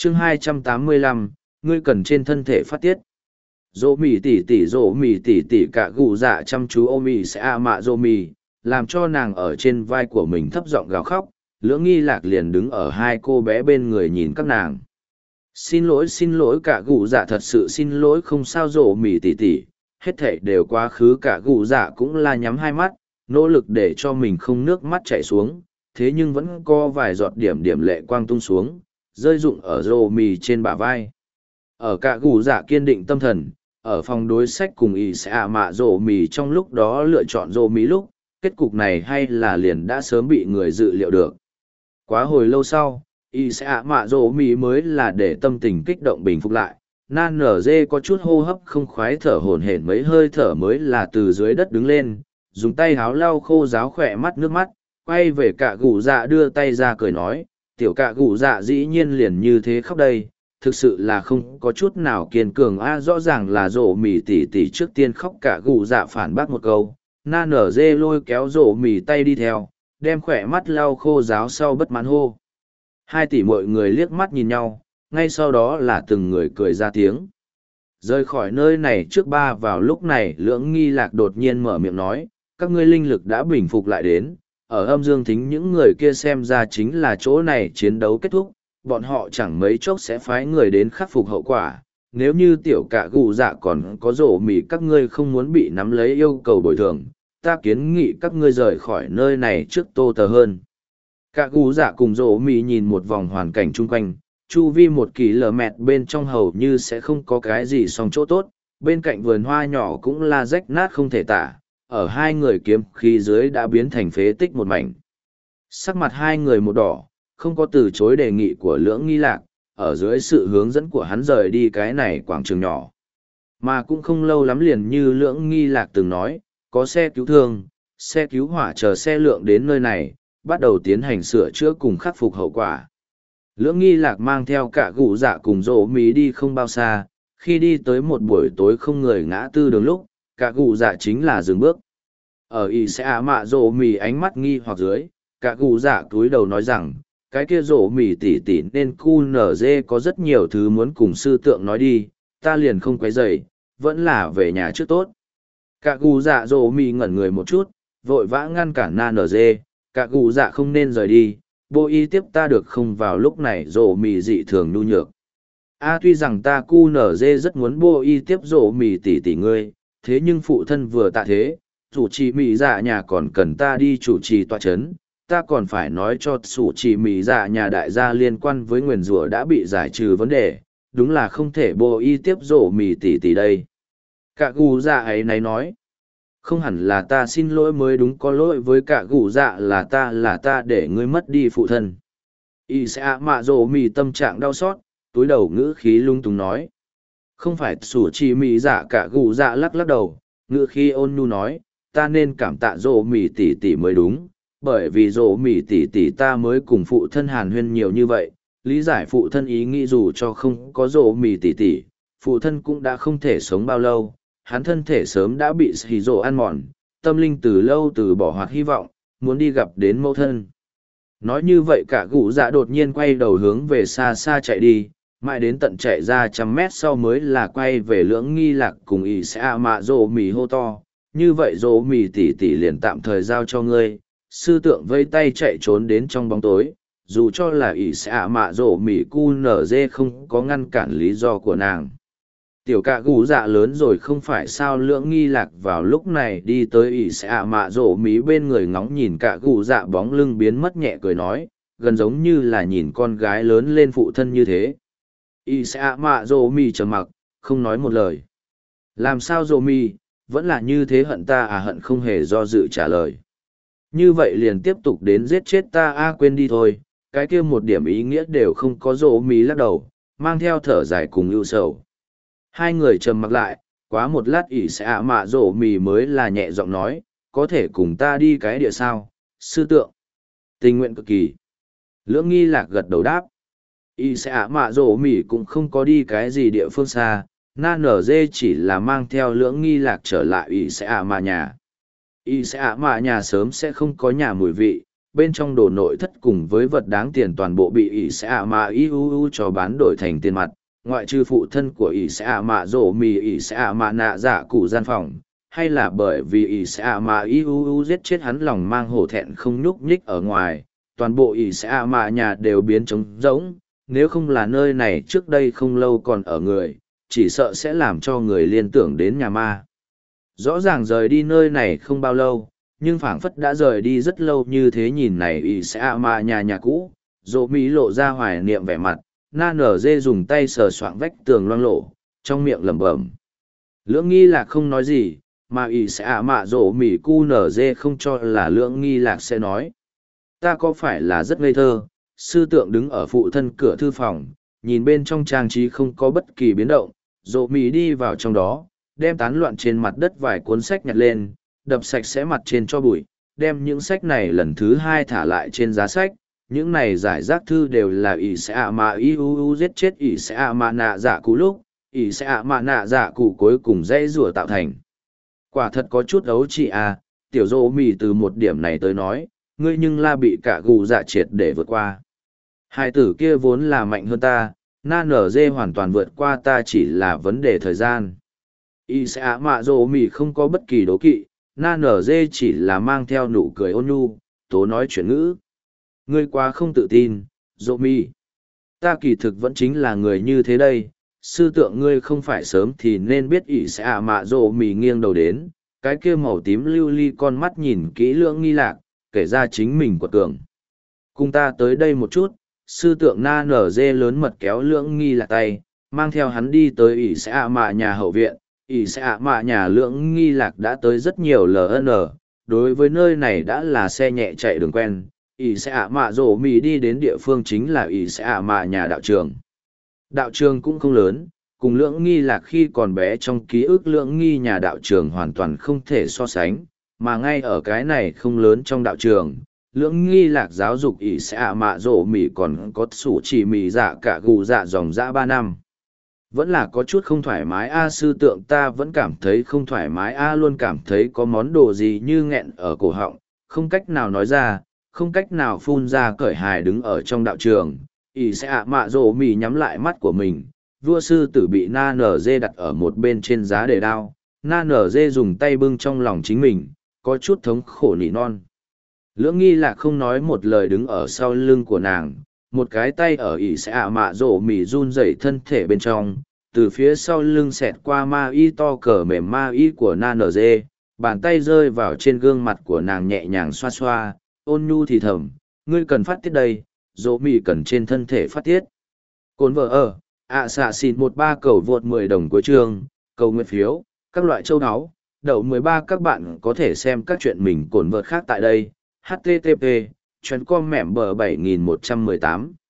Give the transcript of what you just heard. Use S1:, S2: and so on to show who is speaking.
S1: chương 285, ngươi cần trên thân thể phát tiết. Dỗ mì tỉ tỉ cả gù dạ chăm chú ôm mì sẽ mạ dỗ mì, làm cho nàng ở trên vai của mình thấp giọng gào khóc. Lưỡng nghi lạc liền đứng ở hai cô bé bên người nhìn các nàng. Xin lỗi cả gù dạ, thật sự xin lỗi, không sao dỗ mì tỉ tỉ. Hết thảy đều quá khứ, cả gù dạ cũng là nhắm hai mắt, nỗ lực để cho mình không nước mắt chảy xuống, thế nhưng vẫn có vài giọt điểm lệ quang tung xuống, rơi rụng ở rô mì trên bả vai. Ở cả gù dạ kiên định tâm thần, ở phòng đối sách cùng y sẽ mạ rô mì trong lúc đó lựa chọn rô mì lúc, kết cục này hay là liền đã sớm bị người dự liệu được. Quá hồi lâu sau, y sẽ mạ rô mì mới là để tâm tình kích động bình phục lại. Nan nở dê có chút hô hấp không khoái, thở hổn hển mấy hơi thở mới là từ dưới đất đứng lên, dùng tay háo lau khô ráo khỏe mắt nước mắt, quay về cả gù dạ đưa tay ra cười nói, tiểu cả gù dạ dĩ nhiên liền như thế khóc đây, thực sự là không có chút nào kiên cường a. Rõ ràng là rổ mì tỉ tỉ trước tiên khóc. Cả gù dạ phản bác một câu, na nở dê lôi kéo rổ mì tay đi theo, đem khỏe mắt lau khô ráo sau bất mãn hô. Hai tỷ mọi người liếc mắt nhìn nhau, ngay sau đó là từng người cười ra tiếng. Rời khỏi nơi này trước ba vào lúc này lưỡng nghi lạc đột nhiên mở miệng nói, các ngươi linh lực đã bình phục lại đến, ở âm dương thính những người kia xem ra chính là chỗ này chiến đấu kết thúc, bọn họ chẳng mấy chốc sẽ phái người đến khắc phục hậu quả. Nếu như tiểu cả gù dạ còn có rổ mì các ngươi không muốn bị nắm lấy yêu cầu bồi thường, ta kiến nghị các ngươi rời khỏi nơi này trước tô tờ hơn. Cả gù dạ cùng rổ mì nhìn một vòng hoàn cảnh chung quanh, chu vi 1 km bên trong hầu như sẽ không có cái gì song chỗ tốt, bên cạnh vườn hoa nhỏ cũng là rách nát không thể tả, ở hai người kiếm khí dưới đã biến thành phế tích một mảnh. Sắc mặt hai người một đỏ, không có từ chối đề nghị của lưỡng nghi lạc, ở dưới sự hướng dẫn của hắn rời đi cái này quảng trường nhỏ. Mà cũng không lâu lắm liền như lưỡng nghi lạc từng nói, có xe cứu thương, xe cứu hỏa chờ xe lượng đến nơi này, bắt đầu tiến hành sửa chữa cùng khắc phục hậu quả. Lưỡng nghi lạc mang theo cả gù dạ cùng rổ mì đi không bao xa, khi đi tới một buổi tối không người ngã tư đường lúc, cả gù dạ chính là dừng bước. Ở y sẽ mạ rổ mì ánh mắt nghi hoặc dưới, cả gù dạ cúi đầu nói rằng, cái kia rổ mì tỉ tỉ nên cu nở dê có rất nhiều thứ muốn cùng sư tượng nói đi, ta liền không quấy rầy, vẫn là về nhà trước tốt. Cả gù dạ rổ mì ngẩn người một chút, vội vã ngăn cản na nở dê, cả gù dạ không nên rời đi, bộ y tiếp ta được không. Vào lúc này rổ mì dị thường nhu nhược. Tuy rằng ta cu nở dê rất muốn bộ y tiếp rổ mì tỉ tỉ ngươi, thế nhưng phụ thân vừa tạ thế, chủ trì mì dạ nhà còn cần ta đi chủ trì tọa chấn, ta còn phải nói cho chủ trì mì dạ nhà đại gia liên quan với nguyền rủa đã bị giải trừ vấn đề, đúng là không thể bộ y tiếp rổ mì tỉ tỉ đây. Cả gù dạ ấy này nói, không hẳn là ta xin lỗi mới đúng, có lỗi với cả gù dạ là ta để ngươi mất đi phụ thân. Y sẽ mạ rổ mì tâm trạng đau xót, túi đầu ngữ khí lung tung nói. Không phải sủ trì mì dạ, cả gù dạ lắc lắc đầu, ngữ khí ôn nhu nói, ta nên cảm tạ rổ mì tỉ tỉ mới đúng, bởi vì rổ mì tỉ tỉ ta mới cùng phụ thân hàn huyên nhiều như vậy, lý giải phụ thân ý nghĩ dù cho không có rổ mì tỉ tỉ, phụ thân cũng đã không thể sống bao lâu, hắn thân thể sớm đã bị hỉ rổ ăn mòn, tâm linh từ lâu từ bỏ hoặc hy vọng, muốn đi gặp đến mẫu thân. Nói như vậy cả gù dạ đột nhiên quay đầu hướng về xa xa chạy đi, mãi đến tận chạy ra 100 mét sau mới là quay về lưỡng nghi lạc cùng ý sẽ mạ rổ mì hô to. Như vậy rổ mì tỉ tỉ liền tạm thời giao cho ngươi. Sư tượng vây tay chạy trốn đến trong bóng tối, dù cho là ý sẽ mạ rổ mì cu nở dê không có ngăn cản lý do của nàng. Tiểu cạ gù dạ lớn rồi không phải sao. Lưỡng nghi lạc vào lúc này đi tới ỷ sẽ mạ rổ mí bên người ngóng nhìn cạ gù dạ bóng lưng biến mất, nhẹ cười nói, gần giống như là nhìn con gái lớn lên phụ thân như thế. Ỷ sẽ mạ rổ mí trầm mặc, không nói một lời. Làm sao rổ mí, vẫn là như thế hận ta à? Hận không hề do dự trả lời. Như vậy liền tiếp tục đến giết chết ta quên đi thôi, cái kia một điểm ý nghĩa đều không có. Rổ mí lắc đầu, mang theo thở dài cùng ưu sầu. Hai người trầm mặc lại, quá một lát ỷ sẽ mạ rổ mì mới là nhẹ giọng nói, có thể cùng ta đi cái địa sao, sư tượng. Tình nguyện cực kỳ. Lưỡng nghi lạc gật đầu đáp. Ỷ sẽ mạ rổ mì cũng không có đi cái gì địa phương xa, na nở dê chỉ là mang theo lưỡng nghi lạc trở lại ỷ sẽ mạ nhà. Ỷ sẽ mạ nhà sớm sẽ không có nhà mùi vị, bên trong đồ nội thất cùng với vật đáng tiền toàn bộ bị ỷ sẽ ạ mạ iuu cho bán đổi thành tiền mặt, ngoại trừ phụ thân của ỷ sẽ ạ mạ rổ mì ỷ sẽ ạ mạ nạ dạ cụ gian phòng, hay là bởi vì ỷ sẽ ạ mạ iuu giết chết hắn lòng mang hổ thẹn không nhúc nhích ở ngoài, toàn bộ ỷ sẽ ạ mạ nhà đều biến trống rỗng, nếu không là nơi này trước đây không lâu còn ở người, chỉ sợ sẽ làm cho người liên tưởng đến nhà ma. Rõ ràng rời đi nơi này không bao lâu, nhưng phảng phất đã rời đi rất lâu như thế. Nhìn này ỷ sẽ ạ mạ nhà cũ, dỗ mỹ lộ ra hoài niệm vẻ mặt, na nở dê dùng tay sờ soạng vách tường loang lộ, trong miệng lẩm bẩm. Lưỡng nghi lạc không nói gì, mà ỷ sẽ ạ mạ dỗ mỹ cu nở dê không cho là lưỡng nghi lạc sẽ nói. Ta có phải là rất ngây thơ? Sư tượng đứng ở phụ thân cửa thư phòng, nhìn bên trong trang trí không có bất kỳ biến động, dỗ mỹ đi vào trong đó, đem tán loạn trên mặt đất vài cuốn sách nhặt lên, đập sạch sẽ mặt trên cho bụi, đem những sách này lần thứ hai thả lại trên giá sách. Những này giải rác thư đều là ỷ sẽ ạ mạ iuu giết chết ỷ sẽ ạ mạ nạ dạ cụ lúc ỷ sẽ ạ mạ nạ dạ cụ cuối cùng dây rùa tạo thành. Quả thật có chút ấu chị à, tiểu dỗ mì từ một điểm này tới nói, ngươi nhưng la bị cả gù dạ triệt để vượt qua. Hai tử kia vốn là mạnh hơn ta, na nở dê hoàn toàn vượt qua ta, chỉ là vấn đề thời gian. Y sẽ ạ mạ dỗ mì không có bất kỳ đố kỵ, na nở dê chỉ là mang theo nụ cười ôn nhu, tố nói chuyện ngữ. Ngươi quá không tự tin, dỗ mì. Ta kỳ thực vẫn chính là người như thế đây. Sư tượng ngươi không phải sớm thì nên biết ỷ sẽ ạ mạ dỗ mì nghiêng đầu đến, cái kia màu tím lưu ly con mắt nhìn kỹ lưỡng nghi lạc, kể ra chính mình quật cường. Cùng ta tới đây một chút. Sư tượng na nở dê lớn mật kéo lưỡng nghi lạc tay, mang theo hắn đi tới ỷ sẽ ạ mạ nhà hậu viện. Ỷ sẽ ạ mạ nhà lưỡng nghi lạc đã tới rất nhiều LN, đối với nơi này đã là xe nhẹ chạy đường quen. Ỷ sẽ ạ mạ rổ mì đi đến địa phương chính là ỷ sẽ ạ mạ nhà đạo trường. Đạo trường cũng không lớn, cùng lưỡng nghi lạc khi còn bé trong ký ức lưỡng nghi nhà đạo trường hoàn toàn không thể so sánh, mà ngay ở cái này không lớn trong đạo trường, lưỡng nghi lạc giáo dục ỷ sẽ ạ mạ rổ mì còn có sủ chỉ mì dạ cả gù dạ dòng dã 3 năm. Vẫn là có chút không thoải mái a, sư tượng ta vẫn cảm thấy không thoải mái a, luôn cảm thấy có món đồ gì như nghẹn ở cổ họng, không cách nào nói ra, không cách nào phun ra. Cởi hài đứng ở trong đạo trường, ỷ sẽ ạ mạ rổ mì nhắm lại mắt của mình. Vua sư tử bị na nở dê đặt ở một bên trên giá để đao, na nở dê dùng tay bưng trong lòng chính mình, có chút thống khổ nỉ non. Lưỡng nghi lạc không nói một lời đứng ở sau lưng của nàng, một cái tay ở ỷ sẽ ạ mạ rổ mì run rẩy thân thể bên trong, từ phía sau lưng xẹt qua ma y to cờ mềm ma y của na nở dê, bàn tay rơi vào trên gương mặt của nàng nhẹ nhàng xoa xoa, ôn nhu thì thầm, ngươi cần phát tiết đây, rổ mì cần trên thân thể phát tiết. Cồn vợ ở, xạ xịn 13 cầu vượt 10 đồng cuối chương, cầu nguyện phiếu, các loại châu áo, đậu 13. Các bạn có thể xem các chuyện mình cồn vợt khác tại đây. http://com mẻm bờ 7118